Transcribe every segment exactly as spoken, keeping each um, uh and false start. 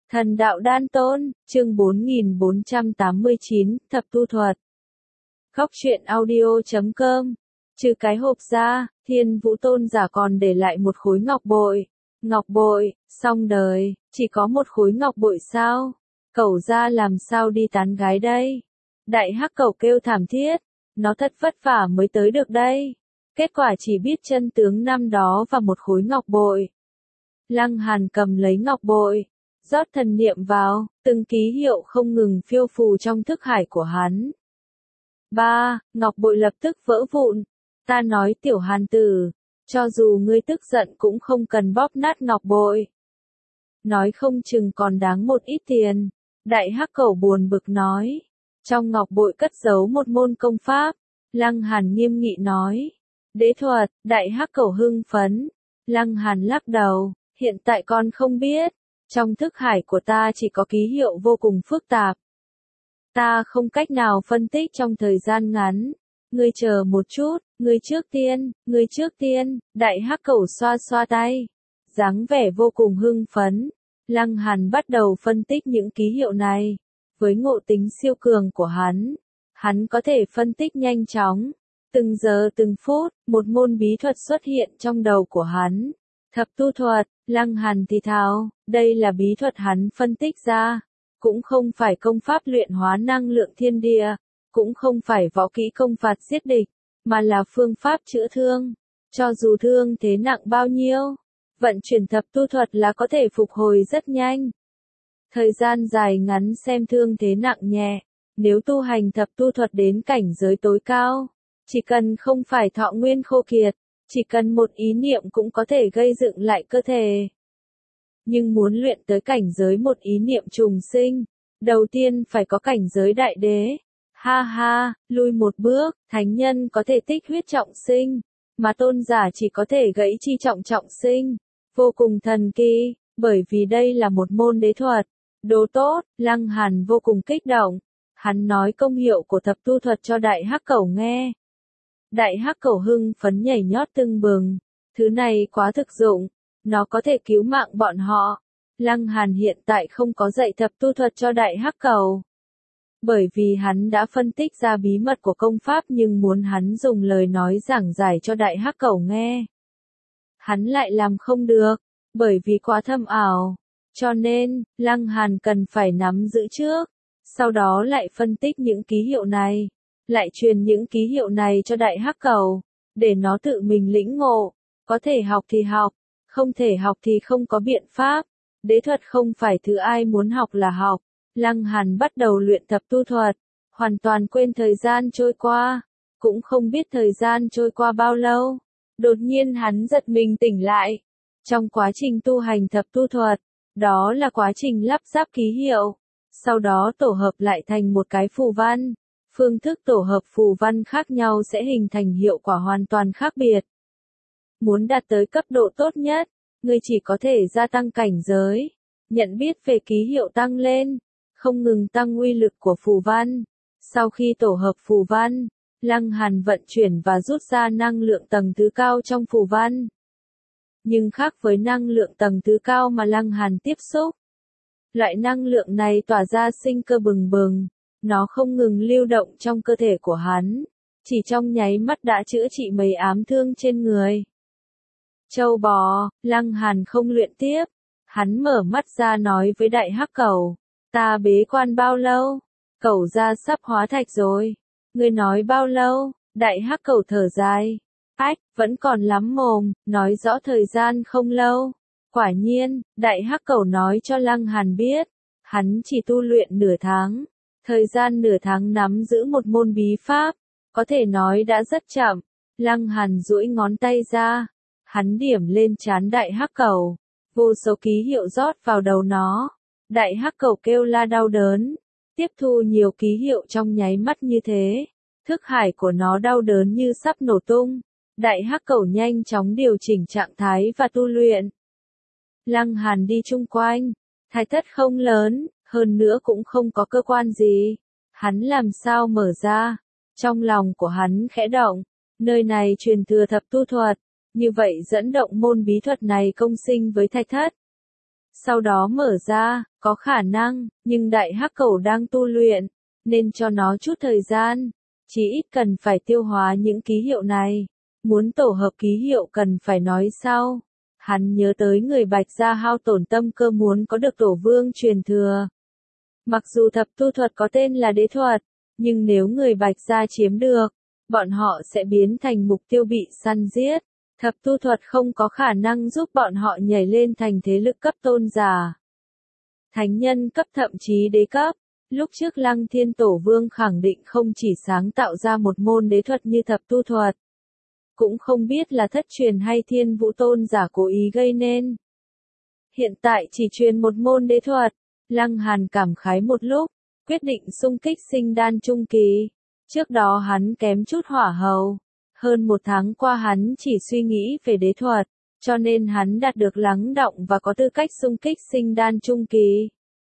Thần đạo đan tôn, chương bốn nghìn bốn trăm tám mươi chín, thập tu thuật. Góc truyện audio chấm com. Trừ cái hộp ra, Thiên Vũ Tôn giả còn để lại một khối ngọc bội. Ngọc bội, xong đời, chỉ có một khối ngọc bội sao? Cẩu ra làm sao đi tán gái đây? Đại hắc cẩu kêu thảm thiết, nó thật vất vả mới tới được đây. Kết quả chỉ biết chân tướng năm đó và một khối ngọc bội. Lăng Hàn cầm lấy ngọc bội, rót thần niệm vào, từng ký hiệu không ngừng phiêu phù trong thức hải của hắn. Ba, ngọc bội lập tức vỡ vụn. Ta nói tiểu Hàn tử, cho dù ngươi tức giận cũng không cần bóp nát ngọc bội. Nói không chừng còn đáng một ít tiền. Đại hắc cẩu buồn bực nói. Trong ngọc bội cất giấu một môn công pháp. Lăng Hàn nghiêm nghị nói. Đế thuật, đại hắc cẩu hưng phấn. Lăng Hàn lắc đầu, hiện tại con không biết. Trong thức hải của ta chỉ có ký hiệu vô cùng phức tạp. Ta không cách nào phân tích trong thời gian ngắn. Ngươi chờ một chút, ngươi trước tiên, ngươi trước tiên, đại hắc cẩu xoa xoa tay. Dáng vẻ vô cùng hưng phấn. Lăng Hàn bắt đầu phân tích những ký hiệu này. Với ngộ tính siêu cường của hắn, hắn có thể phân tích nhanh chóng. Từng giờ từng phút, một môn bí thuật xuất hiện trong đầu của hắn. Thập tu thuật, Lăng Hàn thì thào, đây là bí thuật hắn phân tích ra. Cũng không phải công pháp luyện hóa năng lượng thiên địa, cũng không phải võ kỹ công phạt giết địch, mà là phương pháp chữa thương. Cho dù thương thế nặng bao nhiêu, vận chuyển thập tu thuật là có thể phục hồi rất nhanh. Thời gian dài ngắn xem thương thế nặng nhẹ, nếu tu hành thập tu thuật đến cảnh giới tối cao, chỉ cần không phải thọ nguyên khô kiệt, chỉ cần một ý niệm cũng có thể gây dựng lại cơ thể. Nhưng muốn luyện tới cảnh giới một ý niệm trùng sinh, đầu tiên phải có cảnh giới đại đế. Ha ha, lui một bước, thánh nhân có thể tích huyết trọng sinh, mà tôn giả chỉ có thể gãy chi trọng trọng sinh. Vô cùng thần kỳ, bởi vì đây là một môn đế thuật. Đồ tốt, Lăng Hàn vô cùng kích động. Hắn nói công hiệu của thập tu thuật cho đại hắc cẩu nghe. Đại hắc cẩu hưng phấn nhảy nhót tưng bừng. Thứ này quá thực dụng, nó có thể cứu mạng bọn họ. Lăng Hàn hiện tại không có dạy thập tu thuật cho đại hắc cẩu. Bởi vì hắn đã phân tích ra bí mật của công pháp nhưng muốn hắn dùng lời nói giảng giải cho đại hắc cẩu nghe. Hắn lại làm không được, bởi vì quá thâm ảo. Cho nên, Lăng Hàn cần phải nắm giữ trước, sau đó lại phân tích những ký hiệu này, lại truyền những ký hiệu này cho đại hắc cẩu, để nó tự mình lĩnh ngộ, có thể học thì học, không thể học thì không có biện pháp. Đế thuật không phải thứ ai muốn học là học. Lăng Hàn bắt đầu luyện thập tu thuật, hoàn toàn quên thời gian trôi qua, cũng không biết thời gian trôi qua bao lâu. Đột nhiên hắn giật mình tỉnh lại. Trong quá trình tu hành thập tu thuật, đó là quá trình lắp ráp ký hiệu, sau đó tổ hợp lại thành một cái phù văn. Phương thức tổ hợp phù văn khác nhau sẽ hình thành hiệu quả hoàn toàn khác biệt. Muốn đạt tới cấp độ tốt nhất, ngươi chỉ có thể gia tăng cảnh giới, nhận biết về ký hiệu tăng lên, không ngừng tăng uy lực của phù văn. Sau khi tổ hợp phù văn, Lăng Hàn vận chuyển và rút ra năng lượng tầng thứ cao trong phù văn. Nhưng khác với năng lượng tầng thứ cao mà Lăng Hàn tiếp xúc, loại năng lượng này tỏa ra sinh cơ bừng bừng, nó không ngừng lưu động trong cơ thể của hắn, chỉ trong nháy mắt đã chữa trị mấy ám thương trên người. Châu bò, Lăng Hàn không luyện tiếp, hắn mở mắt ra nói với đại hắc cẩu, ta bế quan bao lâu? Cẩu ra sắp hóa thạch rồi. Ngươi nói bao lâu? Đại hắc cẩu thở dài. Ách, vẫn còn lắm mồm, nói rõ thời gian không lâu. Quả nhiên, đại hắc cẩu nói cho Lăng Hàn biết, hắn chỉ tu luyện nửa tháng. Thời gian nửa tháng nắm giữ một môn bí pháp, có thể nói đã rất chậm. Lăng Hàn duỗi ngón tay ra, hắn điểm lên trán đại hắc cẩu, vô số ký hiệu rót vào đầu nó. Đại hắc cẩu kêu la đau đớn, tiếp thu nhiều ký hiệu trong nháy mắt như thế, thức hải của nó đau đớn như sắp nổ tung. Đại hắc cẩu nhanh chóng điều chỉnh trạng thái và tu luyện. Lăng Hàn đi chung quanh, thạch thất không lớn, hơn nữa cũng không có cơ quan gì. Hắn làm sao mở ra? Trong lòng của hắn khẽ động, nơi này truyền thừa thập tu thuật, như vậy dẫn động môn bí thuật này công sinh với thạch thất. sau đó mở ra, có khả năng, nhưng đại hắc cẩu đang tu luyện, nên cho nó chút thời gian, chí ít cần phải tiêu hóa những ký hiệu này. Muốn tổ hợp ký hiệu cần phải nói sau. Hắn nhớ tới người Bạch gia hao tổn tâm cơ muốn có được tổ vương truyền thừa. Mặc dù thập tu thuật có tên là đế thuật, nhưng nếu người Bạch gia chiếm được, bọn họ sẽ biến thành mục tiêu bị săn giết. Thập tu thuật không có khả năng giúp bọn họ nhảy lên thành thế lực cấp tôn giả. Thánh nhân cấp thậm chí đế cấp. Lúc trước Lăng Thiên Tổ Vương khẳng định không chỉ sáng tạo ra một môn đế thuật như thập tu thuật. Cũng không biết là thất truyền hay Thiên Vũ tôn giả cố ý gây nên. Hiện tại chỉ truyền một môn đế thuật, Lăng Hàn cảm khái một lúc, quyết định xung kích sinh đan trung kỳ. Trước đó hắn kém chút hỏa hầu. Hơn một tháng qua hắn chỉ suy nghĩ về đế thuật, cho nên hắn đạt được lắng đọng và có tư cách xung kích sinh đan trung kỳ.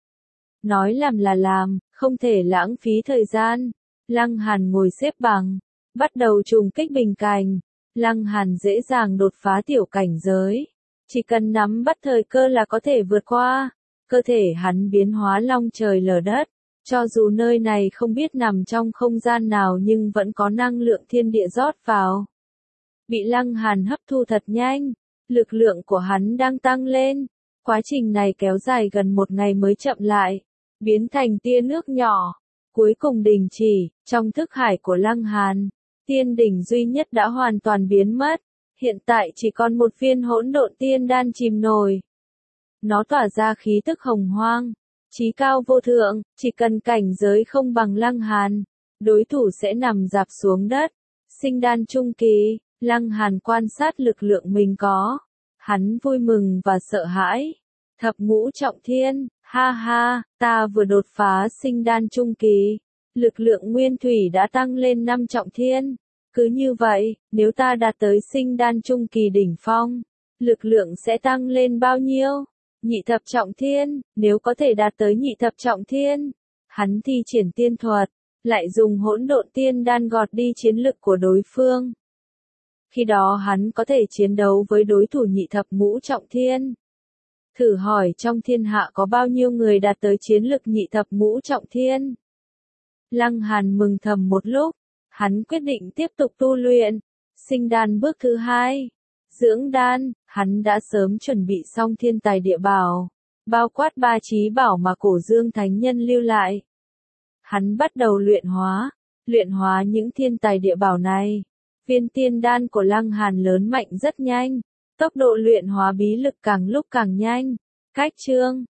Nói làm là làm, không thể lãng phí thời gian. Lăng Hàn ngồi xếp bằng, bắt đầu trùng kích bình cảnh. Lăng Hàn dễ dàng đột phá tiểu cảnh giới. Chỉ cần nắm bắt thời cơ là có thể vượt qua. Cơ thể hắn biến hóa long trời lở đất. Cho dù nơi này không biết nằm trong không gian nào nhưng vẫn có năng lượng thiên địa rót vào. Bị Lăng Hàn hấp thu thật nhanh. Lực lượng của hắn đang tăng lên. Quá trình này kéo dài gần một ngày mới chậm lại. Biến thành tia nước nhỏ. Cuối cùng đình chỉ, trong thức hải của Lăng Hàn. Tiên đỉnh duy nhất đã hoàn toàn biến mất. Hiện tại chỉ còn một viên hỗn độn tiên đan chìm nổi. Nó tỏa ra khí tức hồng hoang. Chí cao vô thượng, chỉ cần cảnh giới không bằng Lăng Hàn. Đối thủ sẽ nằm rạp xuống đất. Sinh đan trung kỳ, Lăng Hàn quan sát lực lượng mình có. Hắn vui mừng và sợ hãi. Thập ngũ trọng thiên, ha ha, ta vừa đột phá sinh đan trung kỳ. Lực lượng nguyên thủy đã tăng lên năm trọng thiên. Cứ như vậy, nếu ta đạt tới sinh đan trung kỳ đỉnh phong, lực lượng sẽ tăng lên bao nhiêu? Nhị thập trọng thiên, nếu có thể đạt tới nhị thập trọng thiên, hắn thi triển tiên thuật, lại dùng hỗn độn tiên đan gọt đi chiến lực của đối phương. Khi đó hắn có thể chiến đấu với đối thủ nhị thập ngũ trọng thiên. Thử hỏi trong thiên hạ có bao nhiêu người đạt tới chiến lực nhị thập ngũ trọng thiên? Lăng Hàn mừng thầm một lúc, hắn quyết định tiếp tục tu luyện. Sinh đan bước thứ hai. Dưỡng đan, hắn đã sớm chuẩn bị xong thiên tài địa bảo, bao quát ba chí bảo mà Cổ Dương Thánh Nhân lưu lại. Hắn bắt đầu luyện hóa, luyện hóa những thiên tài địa bảo này. Viên tiên đan của Lăng Hàn lớn mạnh rất nhanh, tốc độ luyện hóa bí lực càng lúc càng nhanh. Cách chương